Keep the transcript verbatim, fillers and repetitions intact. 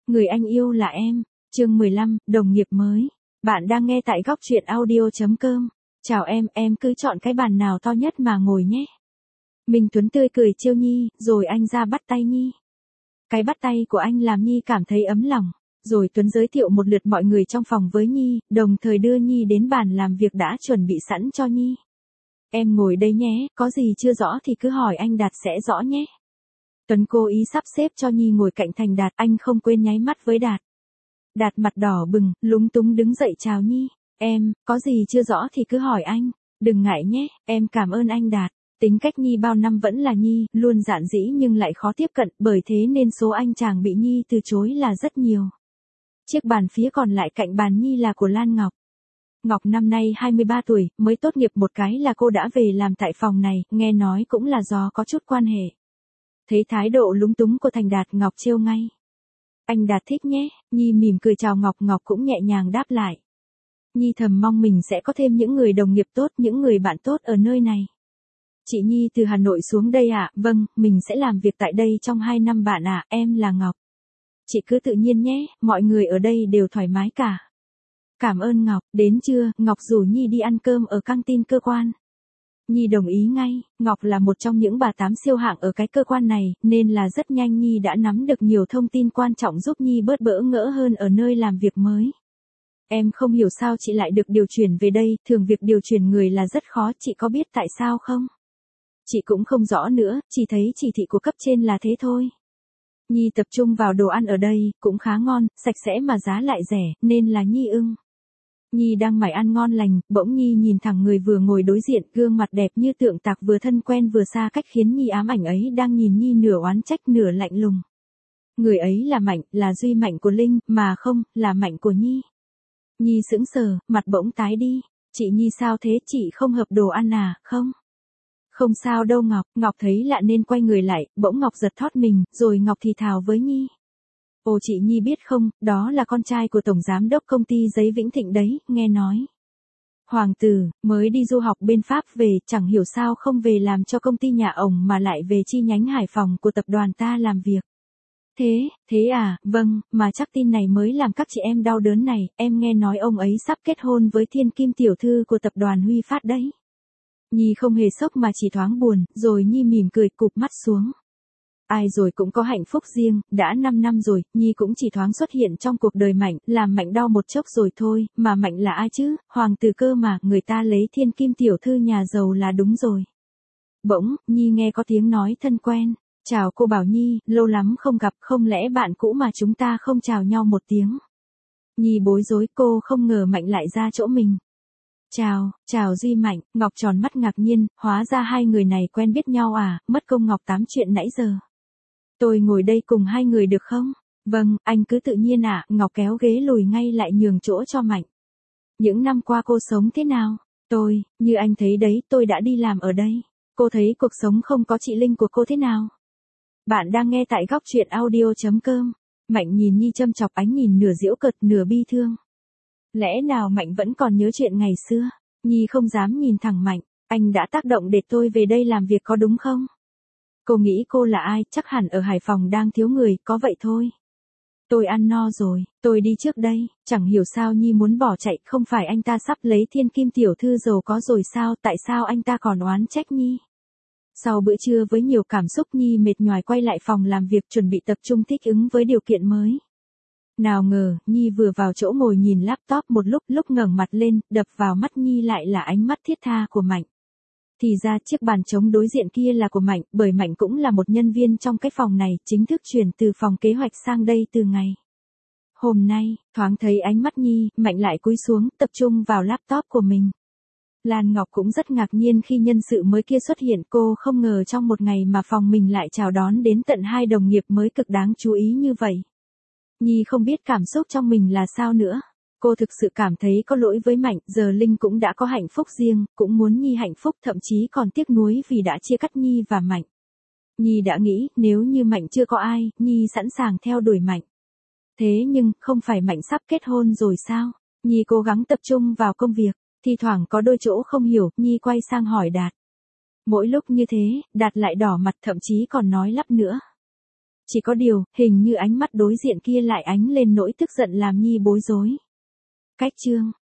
Người anh yêu là em. Chương mười lăm, đồng nghiệp mới. Bạn đang nghe tại góc truyện audio chấm com. Chào em, em cứ chọn cái bàn nào to nhất mà ngồi nhé. Minh Tuấn tươi cười trêu Nhi, rồi anh ra bắt tay Nhi. Cái bắt tay của anh làm Nhi cảm thấy ấm lòng. Rồi Tuấn giới thiệu một lượt mọi người trong phòng với Nhi, đồng thời đưa Nhi đến bàn làm việc đã chuẩn bị sẵn cho Nhi. Em ngồi đây nhé, có gì chưa rõ thì cứ hỏi anh Đạt sẽ rõ nhé. Tuấn cố ý sắp xếp cho Nhi ngồi cạnh Thành Đạt, anh không quên nháy mắt với Đạt. Đạt mặt đỏ bừng, lúng túng đứng dậy chào Nhi. Em, có gì chưa rõ thì cứ hỏi anh, đừng ngại nhé, em cảm ơn anh Đạt. Tính cách Nhi bao năm vẫn là Nhi, luôn dạn dĩ nhưng lại khó tiếp cận, bởi thế nên số anh chàng bị Nhi từ chối là rất nhiều. Chiếc bàn phía còn lại cạnh bàn Nhi là của Lan Ngọc. Ngọc năm nay hai mươi ba tuổi, mới tốt nghiệp một cái là cô đã về làm tại phòng này, nghe nói cũng là do có chút quan hệ. Thấy thái độ lúng túng của Thành Đạt, Ngọc trêu ngay. Anh Đạt thích nhé, Nhi mỉm cười chào Ngọc, Ngọc cũng nhẹ nhàng đáp lại. Nhi thầm mong mình sẽ có thêm những người đồng nghiệp tốt, những người bạn tốt ở nơi này. Chị Nhi từ Hà Nội xuống đây ạ, à? Vâng, mình sẽ làm việc tại đây trong hai năm bạn ạ, à? Em là Ngọc. Chị cứ tự nhiên nhé, mọi người ở đây đều thoải mái cả. Cảm ơn Ngọc, đến trưa, Ngọc rủ Nhi đi ăn cơm ở căng tin cơ quan. Nhi đồng ý ngay, Ngọc là một trong những bà tám siêu hạng ở cái cơ quan này, nên là rất nhanh Nhi đã nắm được nhiều thông tin quan trọng giúp Nhi bớt bỡ ngỡ hơn ở nơi làm việc mới. Em không hiểu sao chị lại được điều chuyển về đây, thường việc điều chuyển người là rất khó, chị có biết tại sao không? Chị cũng không rõ nữa, chỉ thấy chỉ thị của cấp trên là thế thôi. Nhi tập trung vào đồ ăn ở đây, cũng khá ngon, sạch sẽ mà giá lại rẻ, nên là Nhi ưng. Nhi đang mải ăn ngon lành, bỗng Nhi nhìn thẳng người vừa ngồi đối diện, gương mặt đẹp như tượng tạc vừa thân quen vừa xa cách khiến Nhi ám ảnh ấy đang nhìn Nhi nửa oán trách nửa lạnh lùng. Người ấy là Mạnh, là Duy Mạnh của Linh, mà không, là Mạnh của Nhi. Nhi sững sờ, mặt bỗng tái đi. Chị Nhi sao thế, chị không hợp đồ ăn à, không? Không sao đâu Ngọc, Ngọc thấy lạ nên quay người lại, bỗng Ngọc giật thót mình, rồi Ngọc thì thào với Nhi. Ồ chị Nhi biết không, đó là con trai của Tổng Giám đốc công ty giấy Vĩnh Thịnh đấy, nghe nói. Hoàng tử, mới đi du học bên Pháp về, chẳng hiểu sao không về làm cho công ty nhà ổng mà lại về chi nhánh Hải Phòng của tập đoàn ta làm việc. Thế, thế à, vâng, mà chắc tin này mới làm các chị em đau đớn này, em nghe nói ông ấy sắp kết hôn với thiên kim tiểu thư của tập đoàn Huy Phát đấy. Nhi không hề sốc mà chỉ thoáng buồn, rồi Nhi mỉm cười cụp mắt xuống. Ai rồi cũng có hạnh phúc riêng, đã năm năm rồi, Nhi cũng chỉ thoáng xuất hiện trong cuộc đời Mạnh, làm Mạnh đau một chốc rồi thôi, mà Mạnh là ai chứ, hoàng tử cơ mà, người ta lấy thiên kim tiểu thư nhà giàu là đúng rồi. Bỗng, Nhi nghe có tiếng nói thân quen, chào cô Bảo Nhi, lâu lắm không gặp, không lẽ bạn cũ mà chúng ta không chào nhau một tiếng. Nhi bối rối, cô không ngờ Mạnh lại ra chỗ mình. Chào, chào Duy Mạnh, Ngọc tròn mắt ngạc nhiên, hóa ra hai người này quen biết nhau à, mất công Ngọc tám chuyện nãy giờ. Tôi ngồi đây cùng hai người được không? Vâng, anh cứ tự nhiên ạ, à. Ngọc kéo ghế lùi ngay lại nhường chỗ cho Mạnh. Những năm qua cô sống thế nào? Tôi, như anh thấy đấy, tôi đã đi làm ở đây. Cô thấy cuộc sống không có chị Linh của cô thế nào? Bạn đang nghe tại góc truyện audio chấm com. Mạnh nhìn Nhi châm chọc, ánh nhìn nửa giễu cợt nửa bi thương. Lẽ nào Mạnh vẫn còn nhớ chuyện ngày xưa? Nhi không dám nhìn thẳng Mạnh, anh đã tác động để tôi về đây làm việc có đúng không? Cô nghĩ cô là ai, chắc hẳn ở Hải Phòng đang thiếu người, có vậy thôi. Tôi ăn no rồi, tôi đi trước đây, chẳng hiểu sao Nhi muốn bỏ chạy, không phải anh ta sắp lấy thiên kim tiểu thư giàu có rồi sao, tại sao anh ta còn oán trách Nhi? Sau bữa trưa với nhiều cảm xúc Nhi mệt nhoài quay lại phòng làm việc chuẩn bị tập trung thích ứng với điều kiện mới. Nào ngờ, Nhi vừa vào chỗ ngồi nhìn laptop một lúc, lúc ngẩng mặt lên, đập vào mắt Nhi lại là ánh mắt thiết tha của Mạnh. Thì ra chiếc bàn trống đối diện kia là của Mạnh, bởi Mạnh cũng là một nhân viên trong cái phòng này, chính thức chuyển từ phòng kế hoạch sang đây từ ngày. Hôm nay, thoáng thấy ánh mắt Nhi, Mạnh lại cúi xuống, tập trung vào laptop của mình. Lan Ngọc cũng rất ngạc nhiên khi nhân sự mới kia xuất hiện, cô không ngờ trong một ngày mà phòng mình lại chào đón đến tận hai đồng nghiệp mới cực đáng chú ý như vậy. Nhi không biết cảm xúc trong mình là sao nữa. Cô thực sự cảm thấy có lỗi với Mạnh, giờ Linh cũng đã có hạnh phúc riêng, cũng muốn Nhi hạnh phúc, thậm chí còn tiếc nuối vì đã chia cắt Nhi và Mạnh. Nhi đã nghĩ, nếu như Mạnh chưa có ai, Nhi sẵn sàng theo đuổi Mạnh. Thế nhưng, không phải Mạnh sắp kết hôn rồi sao? Nhi cố gắng tập trung vào công việc, thi thoảng có đôi chỗ không hiểu, Nhi quay sang hỏi Đạt. Mỗi lúc như thế, Đạt lại đỏ mặt, thậm chí còn nói lắp nữa. Chỉ có điều, hình như ánh mắt đối diện kia lại ánh lên nỗi tức giận làm Nhi bối rối. Cách chương